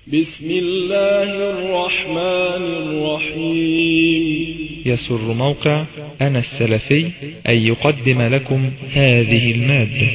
بسم الله الرحمن الرحيم. يسر موقع أنا السلفي أن يقدم لكم هذه المادة.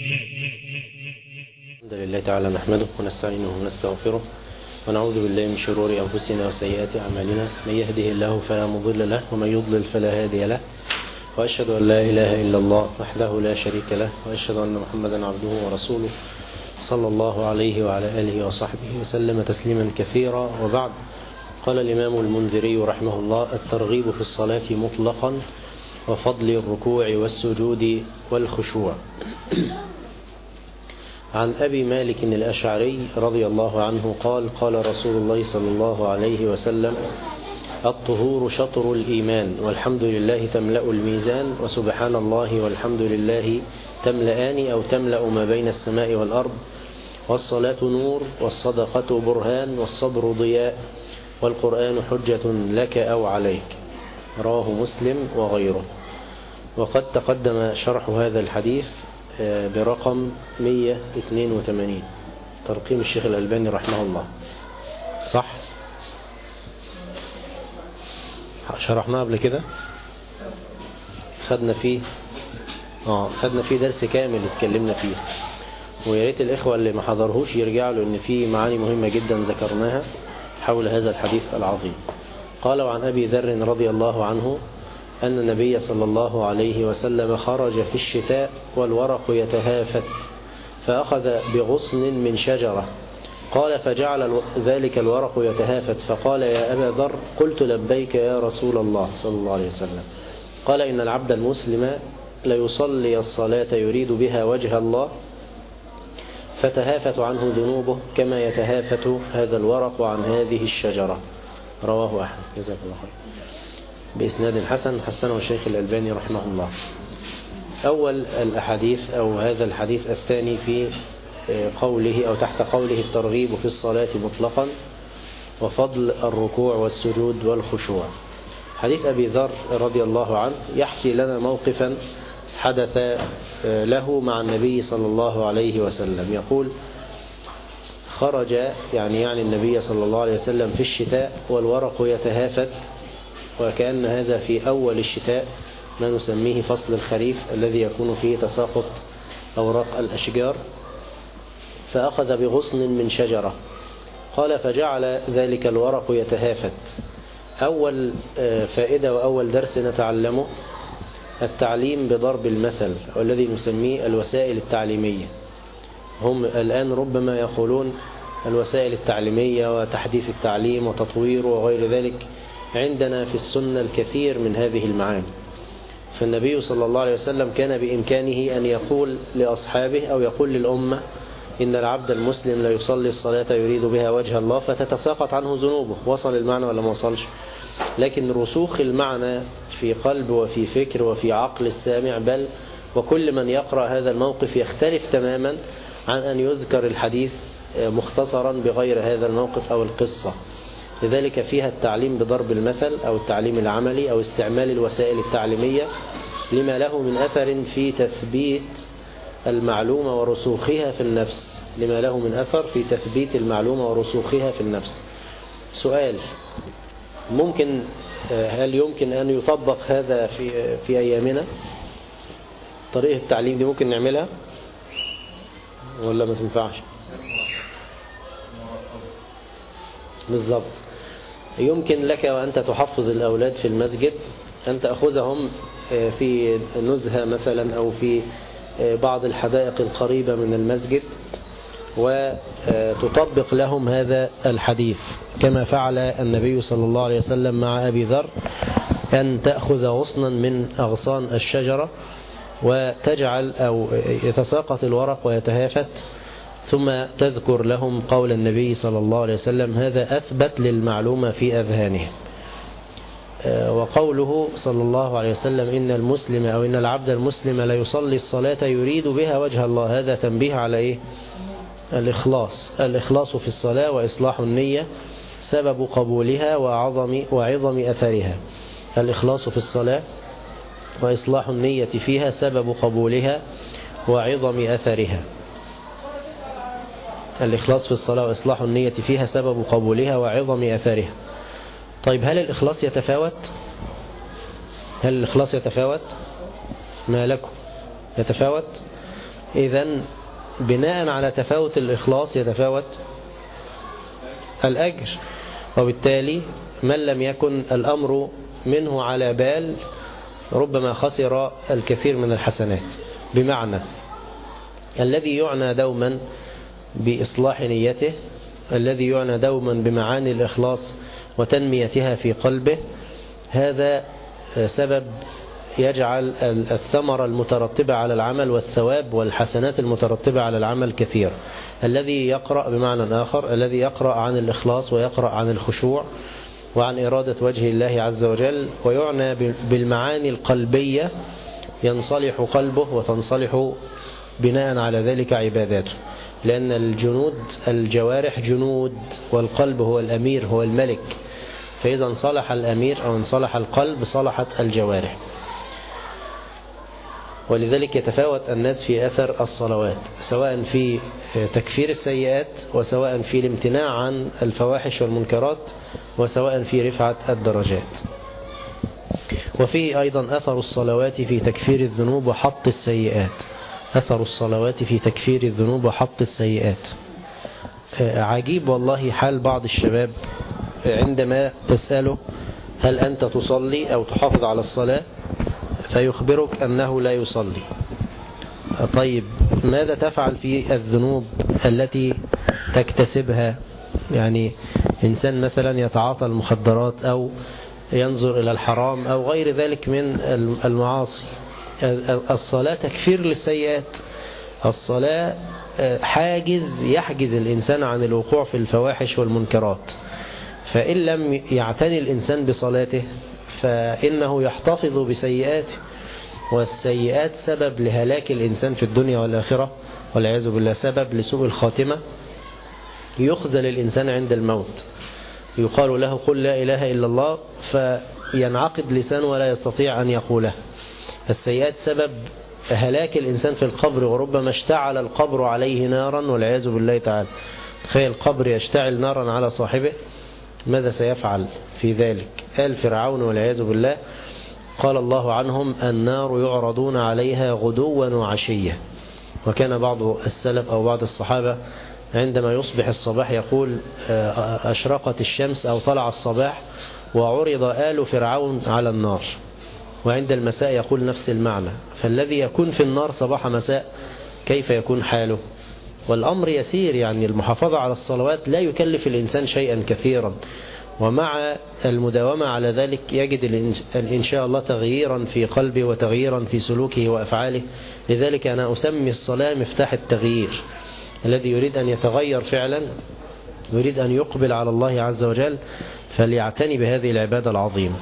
الحمد لله تعالى نحمده ونستعينه ونستغفره ونعوذ بالله من شرور أنفسنا وسيئات أعمالنا، من يهده الله فلا مضل له ومن يضلل فلا هادي له، وأشهد أن لا إله إلا الله وحده لا شريك له، وأشهد أن محمدا عبده ورسوله صلى الله عليه وعلى آله وصحبه وسلم تسليما كثيرا. وبعد، قال الإمام المنذري رحمه الله: الترغيب في الصلاة مطلقا وفضل الركوع والسجود والخشوع. عن أبي مالك الأشعري رضي الله عنه قال: قال رسول الله صلى الله عليه وسلم: الطهور شطر الإيمان، والحمد لله تملأ الميزان، وسبحان الله والحمد لله تملأان أو تملأ ما بين السماء والأرض، والصلاة نور، والصدقة برهان، والصبر ضياء، والقرآن حجة لك أو عليك. رواه مسلم وغيره. وقد تقدم شرح هذا الحديث برقم 182 ترقيم الشيخ الألباني رحمه الله. صح؟ شرحناه قبل كده، خدنا فيه درس كامل اتكلمنا فيه، ويا ريت الإخوة اللي ما حضرهوش يرجعوا له، إن فيه معاني مهمة جدا ذكرناها حول هذا الحديث العظيم. قال: وعن أبي ذر رضي الله عنه أن النبي صلى الله عليه وسلم خرج في الشتاء والورق يتهافت، فأخذ بغصن من شجرة، قال: فجعل ذلك الورق يتهافت، فقال: يا أبا ذر، قلت: لبيك يا رسول الله صلى الله عليه وسلم. قال: إن العبد المسلم ليصلي الصلاة يريد بها وجه الله، فتهافت عنه ذنوبه كما يتهافت هذا الورق عن هذه الشجرة. رواه أحمد. جزاك الله خير. بإسناد حسن حسنه الشيخ الألباني رحمه الله. أول الأحاديث أو هذا الحديث الثاني في قوله أو تحت قوله: الترغيب في الصلاة مطلقا وفضل الركوع والسجود والخشوع. حديث أبي ذر رضي الله عنه يحكي لنا موقفا حدث له مع النبي صلى الله عليه وسلم. يقول: خرج يعني النبي صلى الله عليه وسلم في الشتاء والورق يتهافت، وكأن هذا في أول الشتاء، ما نسميه فصل الخريف الذي يكون فيه تساقط أوراق الأشجار. فأخذ بغصن من شجرة، قال: فجعل ذلك الورق يتهافت. أول فائدة وأول درس نتعلمه التعليم بضرب المثل، والذي نسميه الوسائل التعليمية. هم الآن ربما يقولون الوسائل التعليمية وتحديث التعليم وتطويره وغير ذلك. عندنا في السنة الكثير من هذه المعاني. فالنبي صلى الله عليه وسلم كان بإمكانه أن يقول لأصحابه أو يقول للأمة: إن العبد المسلم لا يصلي الصلاة يريد بها وجه الله فتتساقط عنه ذنوبه. وصل المعنى ولا ما وصلش؟ لكن رسوخ المعنى في قلب وفي فكر وفي عقل السامع، بل وكل من يقرأ هذا الموقف يختلف تماما عن أن يذكر الحديث مختصرا بغير هذا الموقف أو القصة. لذلك فيها التعليم بضرب المثل أو التعليم العملي أو استعمال الوسائل التعليمية لما له من أثر في تثبيت المعلومة ورسوخها في النفس. لما له من أثر في تثبيت المعلومة ورسوخها في النفس. سؤال: هل يمكن أن يطبق هذا في أيامنا؟ طريقة التعليم دي ممكن نعملها ولا ما تنفعش؟ بالضبط. يمكن لك وأنت تحفظ الأولاد في المسجد أن تأخذهم في نزهة مثلا أو في بعض الحدائق القريبة من المسجد، وتطبق لهم هذا الحديث كما فعل النبي صلى الله عليه وسلم مع أبي ذر، أن تأخذ غصنا من أغصان الشجرة وتجعل أو يتساقط الورق ويتهافت، ثم تذكر لهم قول النبي صلى الله عليه وسلم. هذا أثبت للمعلومة في أذهانهم. وقوله صلى الله عليه وسلم: إن المسلم أو إن العبد المسلم لا يصلي الصلاة يريد بها وجه الله، هذا تنبيه على إيه؟ الإخلاص في الصلاة وإصلاح النية سبب قبولها وعظم أثرها. الإخلاص في الصلاة وإصلاح النية فيها سبب قبولها وعظم أثرها. الإخلاص في الصلاة وإصلاح النية فيها سبب قبولها وعظم أثارها. طيب هل الإخلاص يتفاوت؟ هل الإخلاص يتفاوت؟ ما لكم يتفاوت؟ إذن بناء على تفاوت الإخلاص يتفاوت الأجر، وبالتالي من لم يكن الأمر منه على بال ربما خسر الكثير من الحسنات. بمعنى الذي يعنى دوما بإصلاح نيته، الذي يعنى دوما بمعاني الإخلاص وتنميتها في قلبه، هذا سبب يجعل الثمرة المترتبة على العمل والثواب والحسنات المترتبة على العمل كثير. الذي يقرأ بمعنى آخر، الذي يقرأ عن الإخلاص ويقرأ عن الخشوع وعن إرادة وجه الله عز وجل ويعنى بالمعاني القلبية ينصلح قلبه وتنصلح بناء على ذلك عباداته، لأن الجوارح جنود والقلب هو الأمير هو الملك، فإذا انصلح الأمير أو انصلح القلب صلحت الجوارح. ولذلك يتفاوت الناس في أثر الصلوات، سواء في تكفير السيئات وسواء في الامتناع عن الفواحش والمنكرات وسواء في رفعة الدرجات. وفيه أيضا أثر الصلوات في تكفير الذنوب وحط السيئات. أثر الصلوات في تكفير الذنوب وحط السيئات. عجيب والله حال بعض الشباب عندما تسأله هل أنت تصلي أو تحافظ على الصلاة فيخبرك أنه لا يصلي. طيب ماذا تفعل في الذنوب التي تكتسبها؟ يعني إنسان مثلا يتعاطى المخدرات أو ينظر إلى الحرام أو غير ذلك من المعاصي. الصلاة تكفير للسيئات، الصلاة حاجز يحجز الإنسان عن الوقوع في الفواحش والمنكرات. فإن لم يعتني الإنسان بصلاته فإنه يحتفظ بسيئاته، والسيئات سبب لهلاك الإنسان في الدنيا والآخرة والعياذ بالله، سبب لسوء الخاتمة. يخزل الإنسان عند الموت، يقال له قل لا إله إلا الله فينعقد لسانه ولا يستطيع أن يقوله. السيئات سبب هلاك الإنسان في القبر، وربما اشتعل القبر عليه نارا والعياذ بالله تعالى. تخيل القبر يشتعل نارا على صاحبه، ماذا سيفعل في ذلك؟ قال فرعون والعياذ بالله قال الله عنهم النار يعرضون عليها غدوا وعشية. وكان بعض السلف أو بعض الصحابة عندما يصبح الصباح يقول أشرقت الشمس أو طلع الصباح وعرض آل فرعون على النار، وعند المساء يقول نفس المعنى. فالذي يكون في النار صباح مساء كيف يكون حاله؟ والأمر يسير، يعني المحافظة على الصلوات لا يكلف الإنسان شيئا كثيرا، ومع المداومة على ذلك يجد إن شاء الله تغييرا في قلبه وتغييرا في سلوكه وأفعاله. لذلك أنا أسمي الصلاة مفتاح التغيير. الذي يريد أن يتغير فعلا، يريد أن يقبل على الله عز وجل، فليعتني بهذه العبادة العظيمة.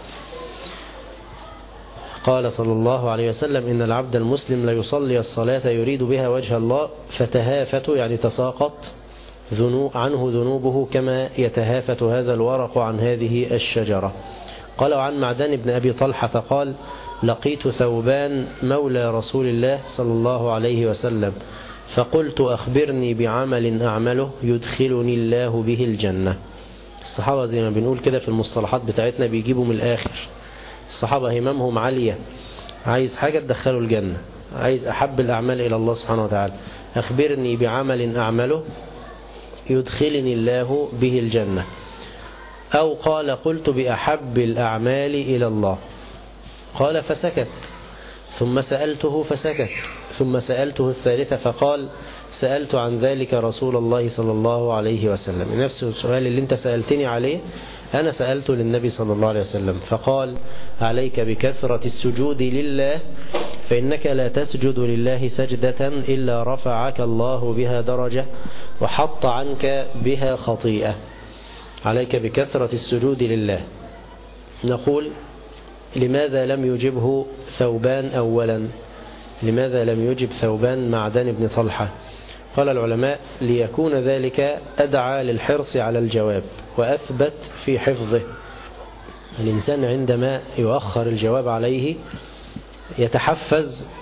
قال صلى الله عليه وسلم إن العبد المسلم لا يصلي الصلاة يريد بها وجه الله فتهافت، يعني تساقط عنه ذنوبه كما يتهافت هذا الورق عن هذه الشجرة. قال عن معدان بن أبي طلحة قال لقيت ثوبان مولى رسول الله صلى الله عليه وسلم فقلت أخبرني بعمل أعمله يدخلني الله به الجنة. الصحابة زي ما بنقول كده في المصطلحات بتاعتنا بيجيبوا من الآخر. الصحابة هممهم عالية، عايز حاجة تدخله الجنة، عايز أحب الأعمال إلى الله سبحانه وتعالى. أخبرني بعمل أعمله يدخلني الله به الجنة. أو قال قلت بأحب الأعمال إلى الله. قال فسكت، ثم سألته فسكت، ثم سألته الثالثة فقال سألت عن ذلك رسول الله صلى الله عليه وسلم. نفس السؤال اللي انت سألتني عليه أنا سألته للنبي صلى الله عليه وسلم. فقال عليك بكثرة السجود لله فإنك لا تسجد لله سجدة إلا رفعك الله بها درجة وحط عنك بها خطيئة. عليك بكثرة السجود لله. نقول لماذا لم يجبه ثوبان أولا؟ لماذا لم يجب ثوبان معدان بن طلحة؟ قال العلماء ليكون ذلك أدعى للحرص على الجواب وأثبت في حفظه. الإنسان عندما يؤخر الجواب عليه يتحفز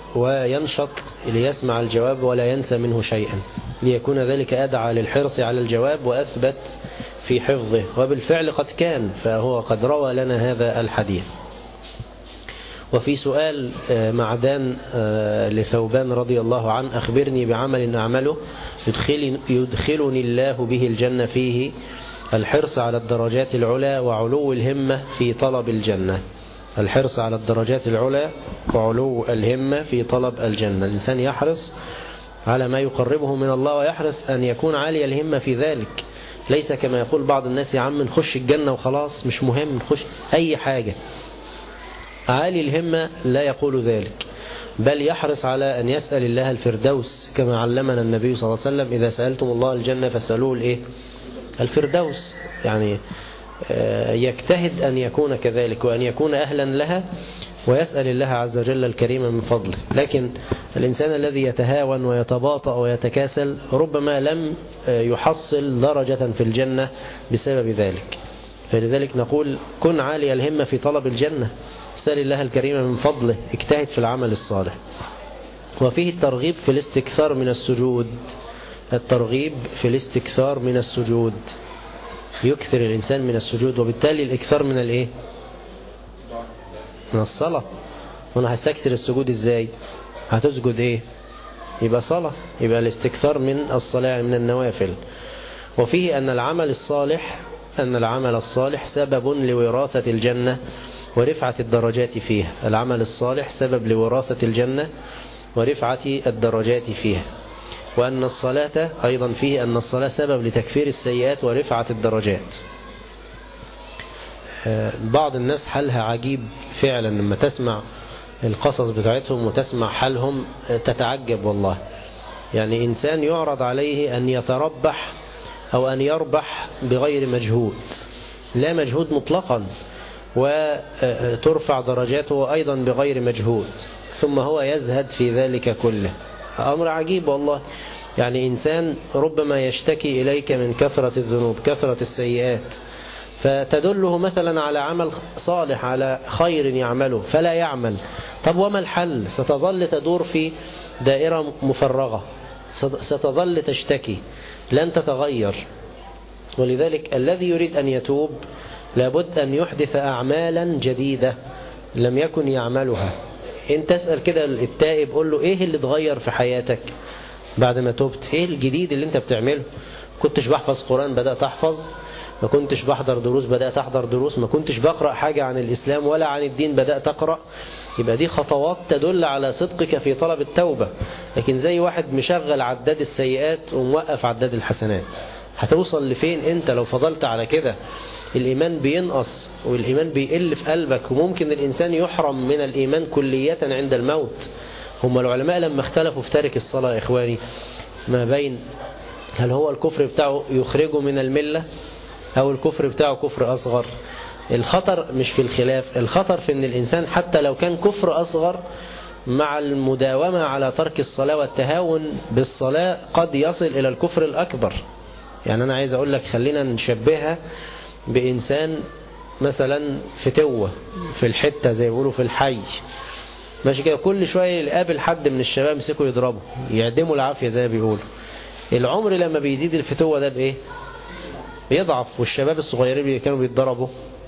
وينشط ليسمع الجواب ولا ينسى منه شيئا، ليكون ذلك أدعى للحرص على الجواب وأثبت في حفظه، وبالفعل قد كان، فهو قد روى لنا هذا الحديث. وفي سؤال معدان لثوبان رضي الله عنه: أخبرني بعمل أعمله يدخلني الله به الجنة فيه الحرص على الدرجات العلى وعلو الهمة في طلب الجنة. الحرص على الدرجات العلى وعلو الهمة في طلب الجنة. الإنسان يحرص على ما يقربه من الله، ويحرص أن يكون عالي الهمة في ذلك، ليس كما يقول بعض الناس: يا عم نخش الجنة وخلاص، مش مهم نخش أي حاجة. عالي الهمة لا يقول ذلك، بل يحرص على أن يسأل الله الفردوس، كما علمنا النبي صلى الله عليه وسلم: إذا سألتم الله الجنة فاسألوه الفردوس. يعني يجتهد أن يكون كذلك وأن يكون أهلا لها، ويسأل الله عز وجل الكريم من فضله. لكن الإنسان الذي يتهاون ويتباطأ ويتكاسل ربما لم يحصل درجة في الجنة بسبب ذلك. فلذلك نقول: كن عالي الهمة في طلب الجنة، سأل الله الكريم من فضله، اجتهد في العمل الصالح. وفيه الترغيب في الاستكثار من السجود. الترغيب في الاستكثار من السجود، يكثر الإنسان من السجود، وبالتالي الإكثار من من الصلاة. وانا هستكثر السجود ازاي؟ هتسجد يبقى صلاة، يبقى الاستكثار من الصلاة من النوافل. وفيه أن العمل الصالح سبب لوراثة الجنة ورفعة الدرجات فيها. العمل الصالح سبب لوراثة الجنة ورفعة الدرجات فيها. وأن الصلاة أيضا فيه أن الصلاة سبب لتكفير السيئات ورفعة الدرجات. بعض الناس حالها عجيب فعلا، لما تسمع القصص بتاعتهم وتسمع حالهم تتعجب والله. يعني إنسان يعرض عليه أن يتربح أو أن يربح بغير مجهود، لا مجهود مطلقا، وترفع درجاته أيضا بغير مجهود، ثم هو يزهد في ذلك كله. أمر عجيب والله. يعني إنسان ربما يشتكي إليك من كثرة الذنوب، كثرة السيئات، فتدله مثلا على عمل صالح، على خير يعمله، فلا يعمل. طب وما الحل؟ ستظل تدور في دائرة مفرغة، ستظل تشتكي، لن تتغير. ولذلك الذي يريد أن يتوب لابد أن يحدث أعمالا جديدة لم يكن يعملها. انت تسأل كده التائب، قول له ايه اللي اتغير في حياتك بعد ما تبت؟ ايه الجديد اللي انت بتعمله؟ كنتش بحفظ قرآن بدأت احفظ، ما كنتش بحضر دروس بدأت احضر دروس، ما كنتش بقرأ حاجة عن الإسلام ولا عن الدين بدأت اقرأ. يبقى دي خطوات تدل على صدقك في طلب التوبة. لكن زي واحد مشغل عداد السيئات وموقف عداد الحسنات، هتوصل لفين انت لو فضلت على كده؟ الإيمان بينقص والإيمان بيقل في قلبك، وممكن الإنسان يحرم من الإيمان كلية عند الموت. هم العلماء لما اختلفوا في تارك الصلاة يا إخواني ما بين هل هو الكفر بتاعه يخرجه من الملة أو الكفر بتاعه كفر أصغر. الخطر مش في الخلاف، الخطر في أن الإنسان حتى لو كان كفر أصغر مع المداومة على ترك الصلاة والتهاون بالصلاة قد يصل إلى الكفر الأكبر. يعني أنا عايز أقول لك، خلينا نشبهها بإنسان مثلا فتوة في الحتة زي بيقولوا في الحي، ماشي كده، كل شوية يقابل حد من الشباب يمسكوا يضربه يعدموا العافية زي ما بيقولوا. العمر لما بيزيد الفتوة ده بإيه؟ بيضعف. والشباب الصغيرين اللي كانوا بيتضربوا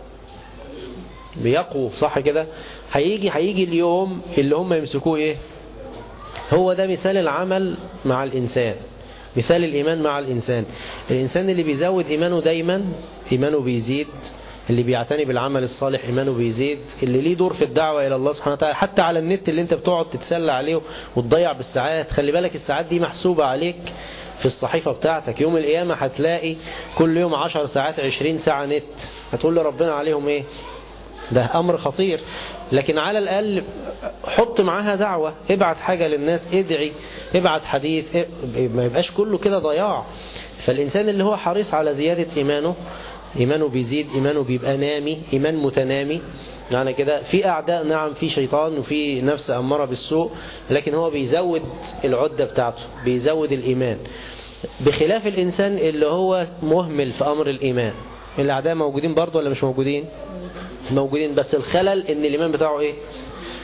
بيقووا، صح كده؟ هيجي اليوم اللي هم يمسكوه هو ده مثال العمل مع الإنسان، مثال الإيمان مع الإنسان. الإنسان اللي بيزود إيمانه دايما إيمانه بيزيد، اللي بيعتني بالعمل الصالح إيمانه بيزيد، اللي ليه دور في الدعوة إلى الله سبحانه وتعالى. حتى على النت اللي انت بتقعد تتسلى عليه وتضيع بالساعات، خلي بالك الساعات دي محسوبة عليك في الصحيفة بتاعتك. يوم القيامة هتلاقي كل يوم 10 ساعات 20 ساعة نت، هتقول لربنا عليهم ده أمر خطير. لكن على الأقل حط معاها دعوة، ابعت حاجة للناس، ادعي، ابعت حديث، ما يبقاش كله كده ضياع. فالإنسان اللي هو حريص على زيادة إيمانه بيزيد، إيمانه بيبقى نامي، إيمان متنامي. يعني كده في أعداء، نعم، في شيطان وفي نفس أمارة بالسوء، لكن هو بيزود العدة بتاعته، بيزود الإيمان، بخلاف الإنسان اللي هو مهمل في أمر الإيمان. الأعداء موجودين برضو ولا مش موجودين؟ موجودين، بس الخلل إن الإيمان بتاعه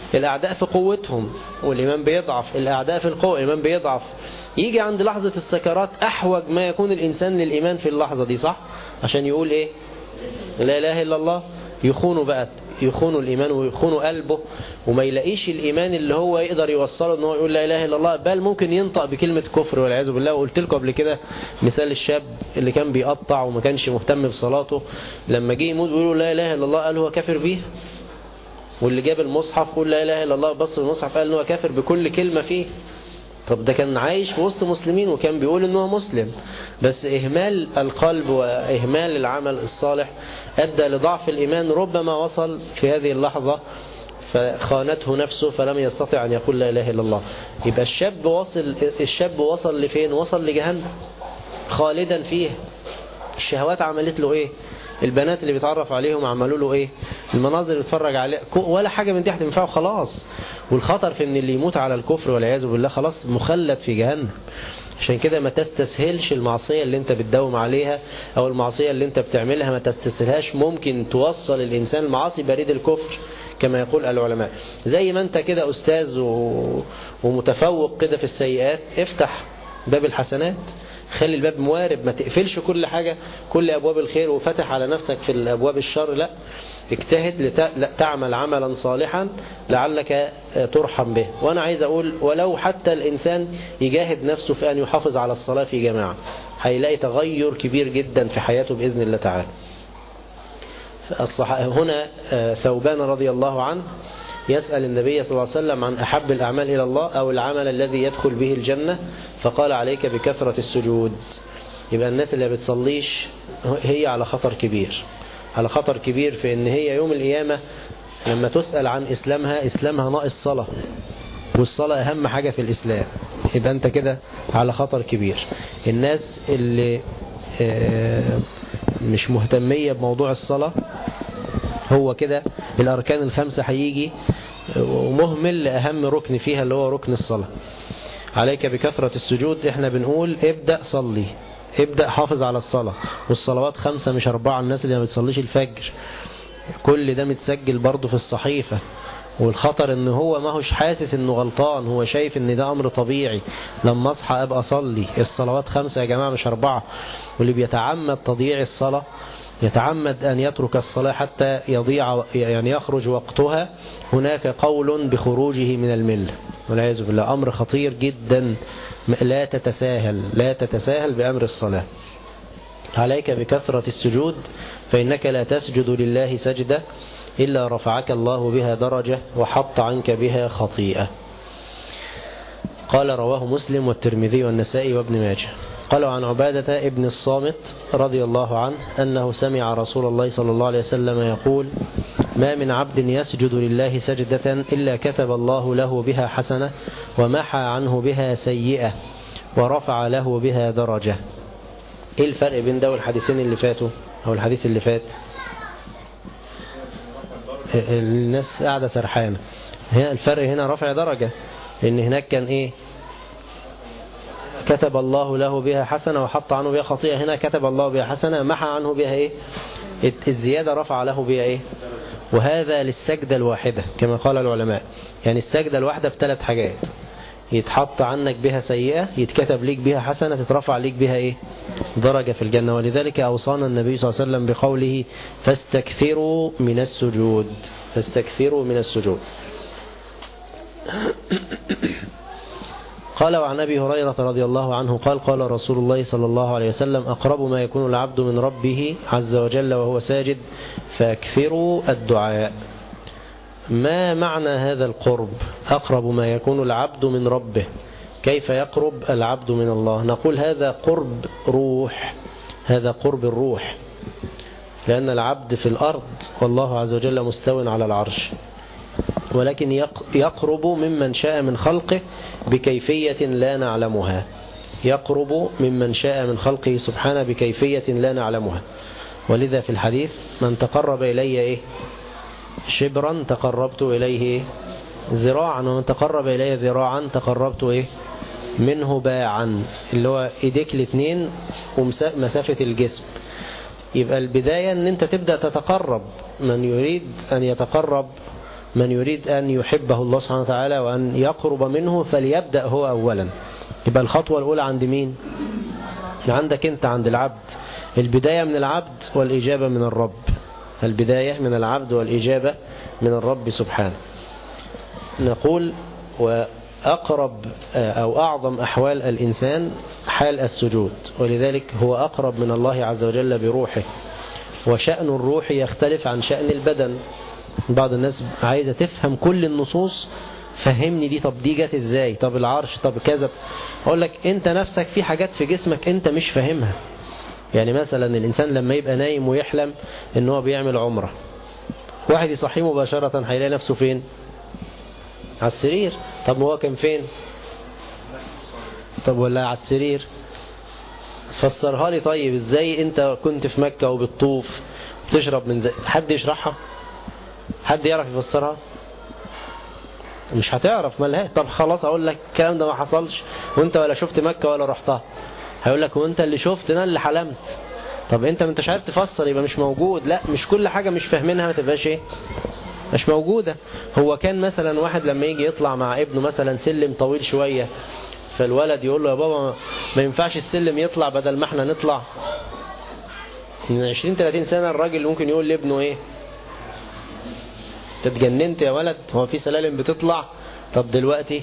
الأعداء في قوتهم والإيمان بيضعف، الأعداء في القوة الإيمان بيضعف. يجي عند لحظة السكرات أحوج ما يكون الإنسان للإيمان في اللحظة دي، صح؟ عشان يقول إيه؟ لا إله إلا الله. يخونوا بقى، يخونوا الإيمان ويخونوا قلبه، وما يلاقيش الإيمان اللي هو يقدر يوصله إنه يقول لا إله إلا الله، بل ممكن ينطق بكلمة كفر والعياذ بالله. وقلت لكم قبل كده مثال الشاب اللي كان بيقطع وما كانش مهتم بصلاته، لما جه يموت بيقولوا لا إله إلا الله قال هو كافر بيها. واللي جاب المصحف قول لا إله إلا الله بص المصحف قال إنه كافر بكل كلمة فيه. طب ده كان عايش في وسط مسلمين وكان بيقول إنه مسلم، بس إهمال القلب وإهمال العمل الصالح أدى لضعف الإيمان، ربما وصل في هذه اللحظة فخانته نفسه فلم يستطع أن يقول لا إله إلا الله. يبقى الشاب وصل لفين؟ وصل لجهنم خالدا فيه. الشهوات عملت له إيه؟ البنات اللي بيتعرف عليهم عملوا له إيه؟ المناظر اللي بيتفرج عليها ولا حاجة من دي هتنفعه خلاص. والخطر في ان اللي يموت على الكفر والعياذ بالله خلاص مخلد في جهنم. عشان كده ما تستسهلش المعصية اللي انت بتداوم عليها او المعصية اللي انت بتعملها، ما تستسهلهاش، ممكن توصل الانسان المعاصي بريد الكفر كما يقول العلماء. زي ما انت كده استاذ ومتفوق كده في السيئات، افتح باب الحسنات، خلي الباب موارب، ما تقفلش كل حاجة كل أبواب الخير وفتح على نفسك في الأبواب الشر، لا، اجتهد تعمل عملا صالحا لعلك ترحم به. وأنا عايز أقول ولو حتى الإنسان يجاهد نفسه في أن يحافظ على الصلاة في جماعة، هيلاقي تغير كبير جدا في حياته بإذن الله تعالى. هنا ثوبان رضي الله عنه يسأل النبي صلى الله عليه وسلم عن أحب الأعمال إلى الله أو العمل الذي يدخل به الجنة، فقال عليك بكثرة السجود. يبقى الناس اللي بتصليش هي على خطر كبير، على خطر كبير في ان هي يوم القيامة لما تسأل عن إسلامها ناقص صلاة، والصلاة أهم حاجة في الإسلام، يبقى أنت كده على خطر كبير. الناس اللي مش مهتمية بموضوع الصلاة هو كده الأركان الخمسة هيجي ومهمل لأهم ركن فيها اللي هو ركن الصلاة. عليك بكثرة السجود، احنا بنقول ابدأ صلي، ابدأ حافظ على الصلاة، والصلوات 5 مش 4. الناس اللي ما بتصليش الفجر كل ده متسجل برضه في الصحيفة. والخطر ان هو ما هوش حاسس انه غلطان، هو شايف ان ده امر طبيعي، لما اصحى ابقى اصلي. الصلوات 5 يا جماعة مش 4. واللي بيتعمد تضييع الصلاة يتعمد أن يترك الصلاة حتى يضيع يعني يخرج وقتها، هناك قول بخروجه من الملة والعياذ بالله. أمر خطير جدا، لا تتساهل بأمر الصلاة. عليك بكثرة السجود، فإنك لا تسجد لله سجدة إلا رفعك الله بها درجة وحط عنك بها خطيئة. قال رواه مسلم والترمذي والنسائي وابن ماجه. قالوا عن عبادة ابن الصامت رضي الله عنه أنه سمع رسول الله صلى الله عليه وسلم يقول: ما من عبد يسجد لله سجدة إلا كتب الله له بها حسنة ومحى عنه بها سيئة ورفع له بها درجة. إيه الفرق بين ده والحديثين اللي فاتوا أو الحديث اللي فات؟ الناس قاعدة سرحانة. هنا الفرق هنا رفع درجة، لأن هناك كان إيه؟ كتب الله له بها حسنة وحط عنه بها خطيئة. هنا كتب الله بها حسنة محى عنه بها إيه؟ الزيادة رفع له بها إيه؟ وهذا للسجدة الواحدة كما قال العلماء. يعني السجدة الواحدة ب3 حاجات: يتحط عنك بها سيئة، يتكتب ليك بها حسنة، تترفع ليك بها إيه؟ درجة في الجنة. ولذلك أوصانا النبي صلى الله عليه وسلم بقوله: فاستكثروا من السجود. فاستكثروا من السجود. قال وعن أبي هريرة رضي الله عنه قال: قال رسول الله صلى الله عليه وسلم: أقرب ما يكون العبد من ربه عز وجل وهو ساجد فاكثروا الدعاء. ما معنى هذا القرب؟ أقرب ما يكون العبد من ربه، كيف يقرب العبد من الله؟ نقول هذا قرب روح، هذا قرب الروح، لأن العبد في الأرض والله عز وجل مستو على العرش، ولكن يقرب ممن شاء من خلقه بكيفية لا نعلمها. يقرب ممن شاء من خلقه سبحانه بكيفية لا نعلمها. ولذا في الحديث: من تقرب إلي إيه؟ شبرا تقربت إليه ذراعا، ومن تقرب إلي ذراعا تقربت إيه؟ منه باعا، اللي هو إيديك الاثنين ومسافة الجسم. يبقى البداية أن أنت تبدأ تتقرب. من يريد أن يتقرب من يريد أن يحبه الله سبحانه وتعالى وأن يقرب منه فليبدأ هو أولا. يبقى الخطوة الأولى عند مين؟ عندك أنت، عند العبد. البداية من العبد والإجابة من الرب. البداية من العبد والإجابة من الرب سبحانه. نقول وأقرب أو أعظم أحوال الإنسان حال السجود، ولذلك هو أقرب من الله عز وجل بروحه، وشأن الروح يختلف عن شأن البدن. بعض الناس عايزة تفهم كل النصوص، فهمني دي، طب دي جت ازاي، طب العرش، طب كذا. اقول لك انت نفسك في حاجات في جسمك انت مش فاهمها. يعني مثلا الانسان لما يبقى نايم ويحلم ان هو بيعمل عمرة، واحد يصحيه مباشرة هيلاقي نفسه فين؟ على السرير. طب هو كان فين؟ طب ولا على السرير؟ فسرها لي. طيب ازاي انت كنت في مكة وبتطوف وبتشرب من حد يشرحها؟ حد يعرف يفسرها؟ مش هتعرف، مالها. طب خلاص اقول لك الكلام ده ما حصلش وانت ولا شفت مكة ولا رحتها. هيقول لك وانت اللي شفت، انا اللي حلمت. طب انت ما انتش عارف تفسر، يبقى مش موجود. لا، مش كل حاجة مش فاهمينها ما تبقاش ايه، مش موجودة. هو كان مثلا واحد لما يجي يطلع مع ابنه مثلا سلم طويل شوية، فالولد يقول له يا بابا ما ينفعش السلم يطلع بدل ما احنا نطلع. من 20-30 سنة الراجل ممكن يقول لابنه ايه؟ تتجننت يا ولد، هو في سلالم بتطلع؟ طب دلوقتي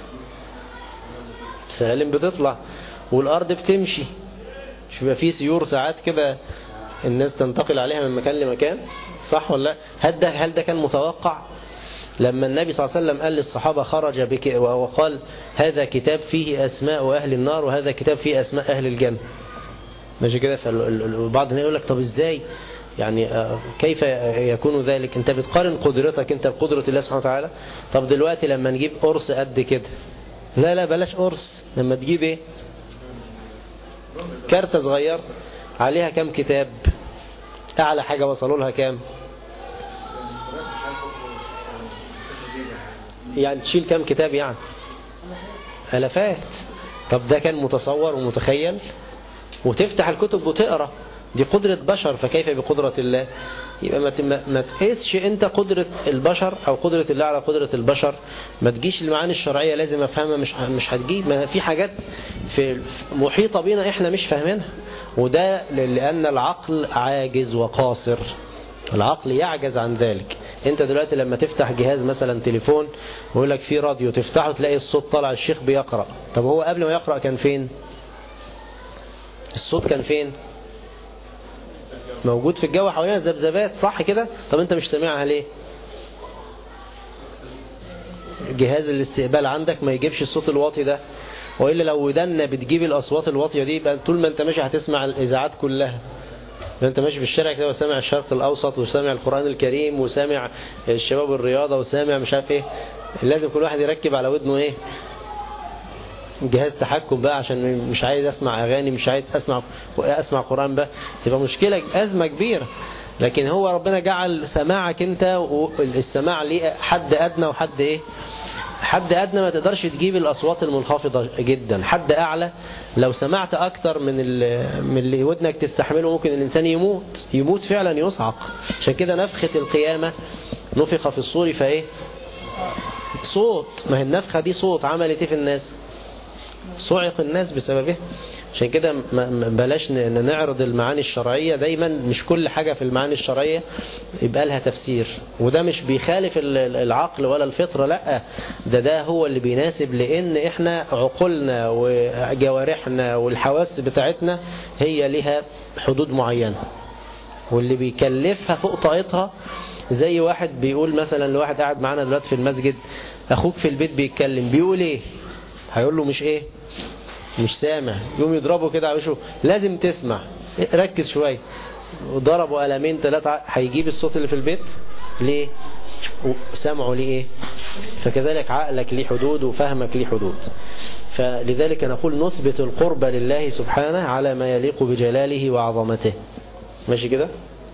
سلالم بتطلع والارض بتمشي، مش بيبقى في سيور ساعات كده الناس تنتقل عليها من مكان لمكان، صح ولا لا؟ هل ده كان متوقع؟ لما النبي صلى الله عليه وسلم قال للصحابة خرج بك وقال هذا كتاب فيه أسماء أهل النار وهذا كتاب فيه أسماء أهل الجنة، ماشي كده؟ فالبعض الناس يقول لك طب ازاي يعني، كيف يكون ذلك؟ انت بتقارن قدرتك انت بقدرة الله سبحانه وتعالى. طب دلوقتي لما نجيب قرص قد كده، لا بلاش قرص، لما تجيب ايه؟ كارتة صغير عليها كام كتاب؟ اعلى حاجة وصلوا لها كام؟ يعني تشيل كام كتاب يعني؟ ألفات. طب ده كان متصور ومتخيل؟ وتفتح الكتب وتقرأ، دي قدرة بشر، فكيف بقدرة الله؟ يبقى ما تقيسش انت قدرة البشر او قدرة الله على قدرة البشر. ما تجيش المعاني الشرعية لازم افهمها، مش هتجيب. ما في حاجات في محيطة بينا احنا مش فاهمينها، وده لان العقل عاجز وقاصر. العقل يعجز عن ذلك. انت دلوقتي لما تفتح جهاز مثلا تليفون ويقول لك فيه راديو، تفتحه تلاقي الصوت طالع، الشيخ بيقرأ. طب هو قبل ما يقرأ كان فين؟ الصوت كان فين؟ موجود في الجو حوالينا، ذبذبات، صح كده؟ طب انت مش سامعها ليه؟ جهاز الاستقبال عندك ما يجيبش الصوت الواطي ده، وإلا لو ودنا بتجيب الأصوات الواطية دي يبقى طول ما انت ماشي هتسمع الإذاعات كلها. انت ماشي في الشارع كده وسامع الشرق الأوسط وسامع القرآن الكريم وسامع الشباب الرياضة وسامع مش عارف ايه. لازم كل واحد يركب على ودنه ايه؟ جهاز تحكم بقى، عشان مش عايز اسمع اغاني، مش عايز اسمع قرآن بقى، تبقى مشكلة، أزمة كبيرة. لكن هو ربنا جعل سماعك انت والسماع ليه حد ادنى وحد ايه؟ حد ادنى ما تقدرش تجيب الاصوات المنخفضة جدا. حد اعلى لو سمعت اكتر من اللي ودنك تستحمله ممكن الانسان يموت فعلا، يصعق. عشان كده نفخة القيامة نفخ في الصور فايه؟ صوت. ما هي النفخة دي صوت، عملت ايه في الناس؟ صعق الناس بسببه. عشان كده بلاش نعرض المعاني الشرعية دايما. مش كل حاجة في المعاني الشرعية يبقى لها تفسير، وده مش بيخالف العقل ولا الفطرة، لا، ده هو اللي بيناسب، لأن احنا عقولنا وجوارحنا والحواس بتاعتنا هي لها حدود معينة، واللي بيكلفها فوق طاقتها. زي واحد بيقول مثلا لواحد قاعد معانا دلوقتي في المسجد، أخوك في البيت بيتكلم، بيقول ايه؟ هيقول له مش ايه؟ مش سامع. يوم يضربه كده على وشه، لازم تسمع، ركز شوية. وضربوا قلمين 3 هيجيب الصوت اللي في البيت ليه؟ سمعوا ليه ايه؟ فكذلك عقلك ليه حدود وفهمك ليه حدود. فلذلك نقول نثبت القرب لله سبحانه على ما يليق بجلاله وعظمته. ماشي كده؟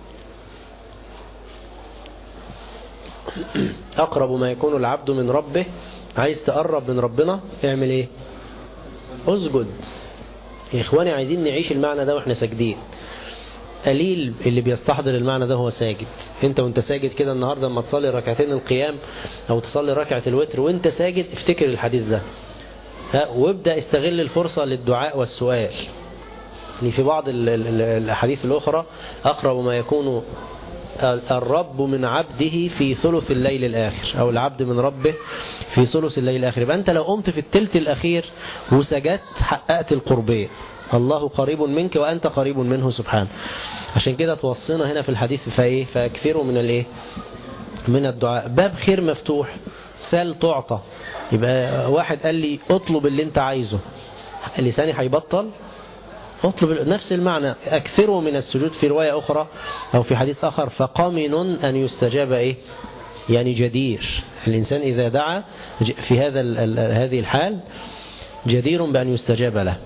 أقرب ما يكون العبد من ربه. عايز تقرب من ربنا اعمل ايه؟ اسجد. يا إخواني عايزين نعيش المعنى ده وإحنا ساجدين. قليل اللي بيستحضر المعنى ده هو ساجد. انت وانت ساجد كده النهاردة لما تصلي ركعتين القيام او تصلي ركعة الوتر وانت ساجد افتكر الحديث ده، وابدأ استغل الفرصة للدعاء والسؤال. يعني في بعض الأحاديث الأخرى أقرب ما يكون الرب من عبده في ثلث الليل الآخر، أو العبد من ربه في ثلث الليل الآخر. يبقى أنت لو قمت في الثلث الأخير وسجدت حققت القربية، الله قريب منك وأنت قريب منه سبحانه. عشان كده توصينا هنا في الحديث فأكثروا من من الدعاء. باب خير مفتوح، سال تعطى. يبقى واحد قال لي اطلب اللي انت عايزه، لساني هيبطل اطلب نفس المعنى. أكثروا من السجود في رواية أخرى أو في حديث آخر فقامن أن يستجاب يعني جدير. الإنسان إذا دعا في هذه الحال جدير بأن يستجاب له.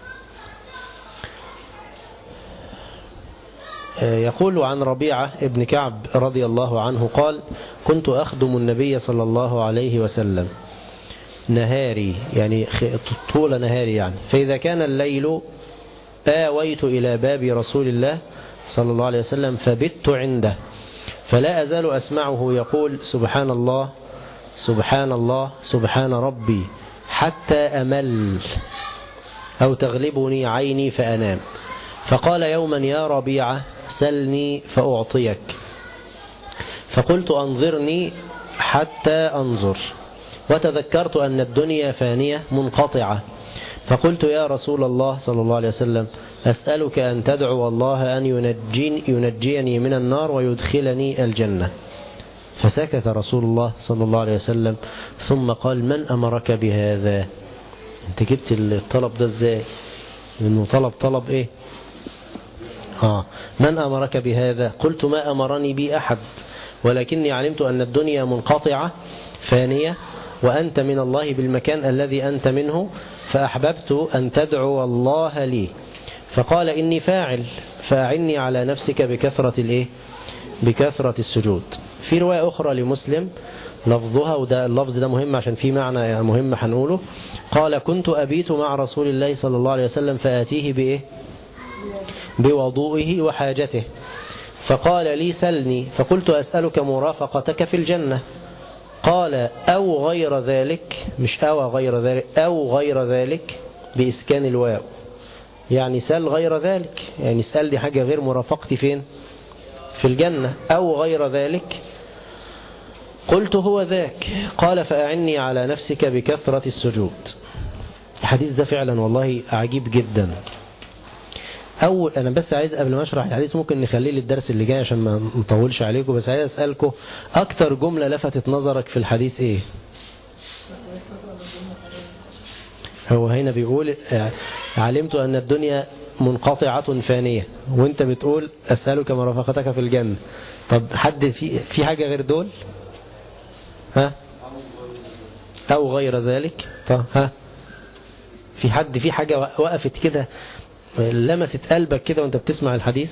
يقول عن ربيعة ابن كعب رضي الله عنه قال: كنت أخدم النبي صلى الله عليه وسلم نهاري، يعني طول نهاري يعني، فإذا كان الليل آويت إلى باب رسول الله صلى الله عليه وسلم فبت عنده، فلا أزال أسمعه يقول: سبحان الله سبحان الله سبحان ربي، حتى أمل أو تغلبني عيني فأنام. فقال يوما: يا ربيعة سلني فأعطيك. فقلت: أنظرني حتى أنظر. وتذكرت أن الدنيا فانية منقطعة، فقلت: يا رسول الله صلى الله عليه وسلم أسألك أن تدعو الله أن ينجيني من النار ويدخلني الجنة. فسكت رسول الله صلى الله عليه وسلم ثم قال: من أمرك بهذا؟ انت جبت الطلب ده ازاي؟ انه طلب ايه؟ من أمرك بهذا؟ قلت: ما أمرني بي أحد، ولكني علمت أن الدنيا منقطعة فانية وأنت من الله بالمكان الذي أنت منه، فأحببت أن تدعو الله لي. فقال: إني فاعل، فأعني على نفسك بكثرة السجود. في رواية أخرى لمسلم لفظها، وده اللفظ ده مهم عشان في معنى مهم هنقوله. قال: كنت أبيت مع رسول الله صلى الله عليه وسلم فآتيه بوضوئه وحاجته، فقال لي: سلني. فقلت: أسألك مرافقتك في الجنة. قال: أو غير ذلك، مش أو غير ذلك، أو غير ذلك بإسكان الواو، يعني سأل غير ذلك، يعني اسأل دي حاجة غير مرافقتي فين؟ في الجنة. أو غير ذلك. قلت: هو ذاك. قال: فأعني على نفسك بكثرة السجود. الحديث ده فعلا والله عجيب جدا. أنا بس عايز قبل ما أشرح الحديث، ممكن نخليه للدرس اللي جاي عشان ما نطولش عليكم، بس عايز أسألكم أكتر جملة لفتت نظرك في الحديث إيه؟ هو هنا بيقول: علمت أن الدنيا منقطعة فانية، وانت بتقول أسألك مرافقتك في الجنة. طب حد في حاجة غير دول؟ أو غير ذلك. طب في حاجة وقفت كده لمست قلبك كده وانت بتسمع الحديث؟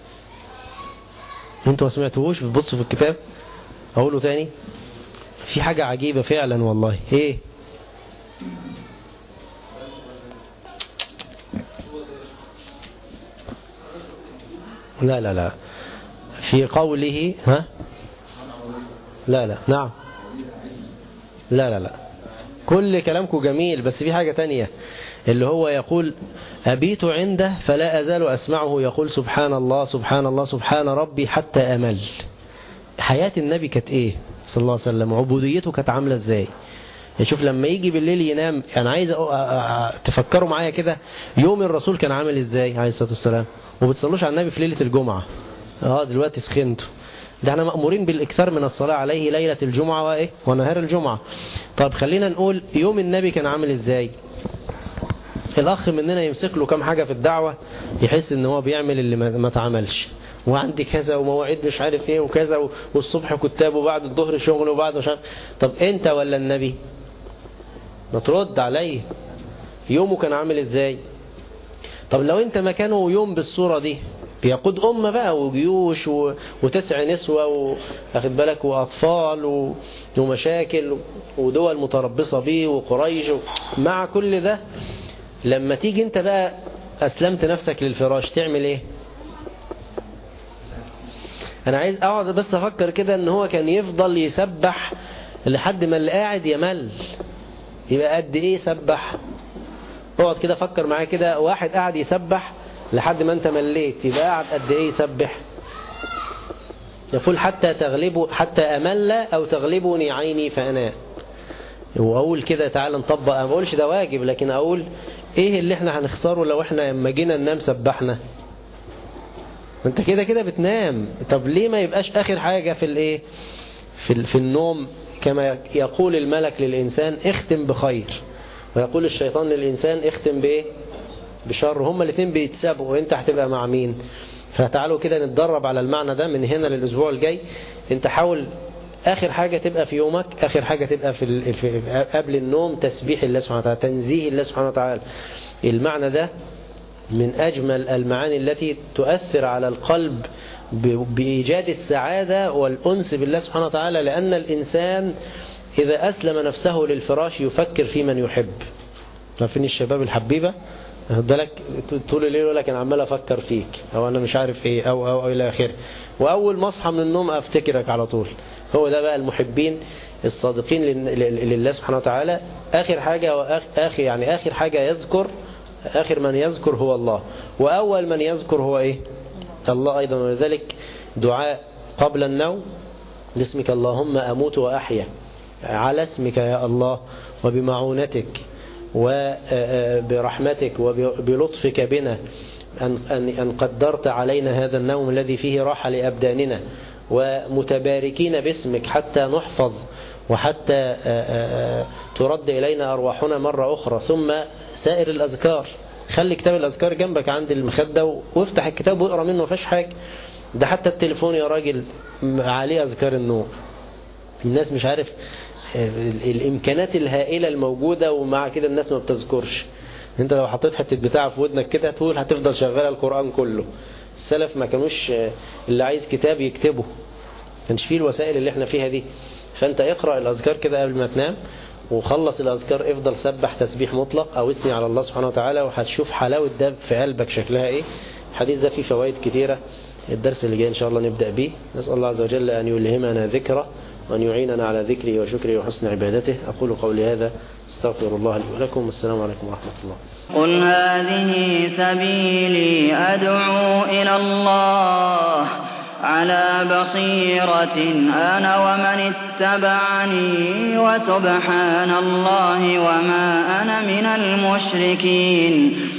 انتوا ما سمعتوهوش بتبصوا في الكتاب؟ اقوله تاني. في حاجة عجيبة فعلا والله. ايه؟ لا في قوله لا نعم لا كل كلامكم جميل، بس في حاجة تانية اللي هو يقول: أبيت عنده فلا أزال أسمعه يقول: سبحان الله سبحان الله سبحان ربي حتى أمل. حياة النبي كانت إيه صلى الله عليه وسلم؟ عبوديته كانت عاملة إزاي؟ يشوف لما يجي بالليل ينام. أنا عايز تفكروا معايا كده، يوم الرسول كان عامل إزاي عليه الصلاة والسلام؟ وبتصلوش على النبي في ليلة الجمعة. دلوقتي سخنتوا. ده احنا مأمورين بالإكثار من الصلاة عليه ليلة الجمعة ونهار الجمعة. طب خلينا نقول يوم النبي كان عامل إزاي؟ الأخ مننا يمسك له كم حاجة في الدعوة يحس ان هو بيعمل اللي ما تعملش، وعندي كذا ومواعيد مش عارف ايه وكذا، والصبح كتاب وبعد الظهر شغل وبعد مش عارف. طب انت ولا النبي؟ ما ترد عليه. يومه كان عامل ازاي؟ طب لو انت مكانه يوم بالصورة دي، بيقود أمة بقى وجيوش وتسع نسوة واخد بالك وأطفال ومشاكل ودول متربصة بيه وقريش مع كل ده، لما تيجي انت بقى أسلمت نفسك للفراش تعمل ايه؟ أنا عايز أقعد بس أفكر كده إن هو كان يفضل يسبح لحد ما اللي قاعد يمل. يبقى قد إيه سبح؟ اقعد كده فكر معايا كده، واحد قاعد يسبح لحد ما أنت مليت، يبقى قاعد قد إيه يسبح؟ يقول حتى أمل أو تغلبني عيني فأنام. وأقول كده تعال نطبق، ما بقولش ده واجب، لكن أقول إيه اللي إحنا هنخسره لو إحنا لما جينا ننام سبحنا؟ أنت كده كده بتنام، طب ليه ما يبقاش آخر حاجة في الإيه؟ في النوم كما يقول الملك للإنسان اختم بخير، ويقول الشيطان للإنسان اختم بإيه؟ بشر. هما الاثنين بيتسابقوا، وانت هتبقى مع مين؟ فتعالوا كده نتدرب على المعنى ده من هنا للأسبوع الجاي. انت حاول آخر حاجة تبقى في يومك، آخر حاجة تبقى قبل النوم تسبيح الله سبحانه وتعالى، تنزيه الله سبحانه وتعالى. المعنى ده من أجمل المعاني التي تؤثر على القلب بإيجاد السعادة والأنس بالله سبحانه وتعالى، لأن الإنسان إذا أسلم نفسه للفراش يفكر في من يحب. عارفين الشباب الحبيبة بالك طول الليل يقول لك أنا عمال أفكر فيك، أو أنا مش عارف إيه أو إلى آخره، وأول ما أصحى من النوم أفتكرك على طول. هو ده بقى المحبين الصادقين لله سبحانه وتعالى. آخر حاجة يذكر، آخر من يذكر هو الله، وأول من يذكر هو إيه؟ الله أيضا. ولذلك دعاء قبل النوم باسمك اللهم أموت وأحيا، على اسمك يا الله وبمعونتك وبرحمتك وبلطفك بنا أن قدرت علينا هذا النوم الذي فيه راحة لأبداننا، ومتباركين باسمك حتى نحفظ وحتى ترد إلينا أرواحنا مرة أخرى. ثم سائر الأذكار، خلي كتاب الأذكار جنبك عند المخدة وافتح الكتاب واقرأ منه، ما فيهاش حاجة. ده حتى التليفون يا راجل عليه أذكار النوم. الناس مش عارف الإمكانات الهائلة الموجودة، ومع كده الناس ما بتذكرش. انت لو حطيت حتة بتاع في ودنك كده تقول هتفضل شغال القرآن كله. السلف ما كانوش اللي عايز كتاب يكتبه، كانش فيه الوسائل اللي احنا فيها دي. فانت اقرأ الأذكار كده قبل ما تنام، وخلص الأذكار افضل سبح تسبيح مطلق أو اثني على الله سبحانه وتعالى، وهتشوف حلاوة ده في قلبك شكلها ايه. الحديث ده فيه فوائد كتيرة. الدرس اللي جاي إن شاء الله نبدأ به. نسأل الله عز وجل أن يلهمنا ذكره وأن يعيننا على ذكره وشكره وحسن عبادته. أقول قولي هذا، استغفر الله لي ولكم، والسلام عليكم ورحمة الله. قل هذه سبيلي أدعو إلى الله على بصيرة أنا ومن اتبعني، وسبحان الله وما أنا من المشركين.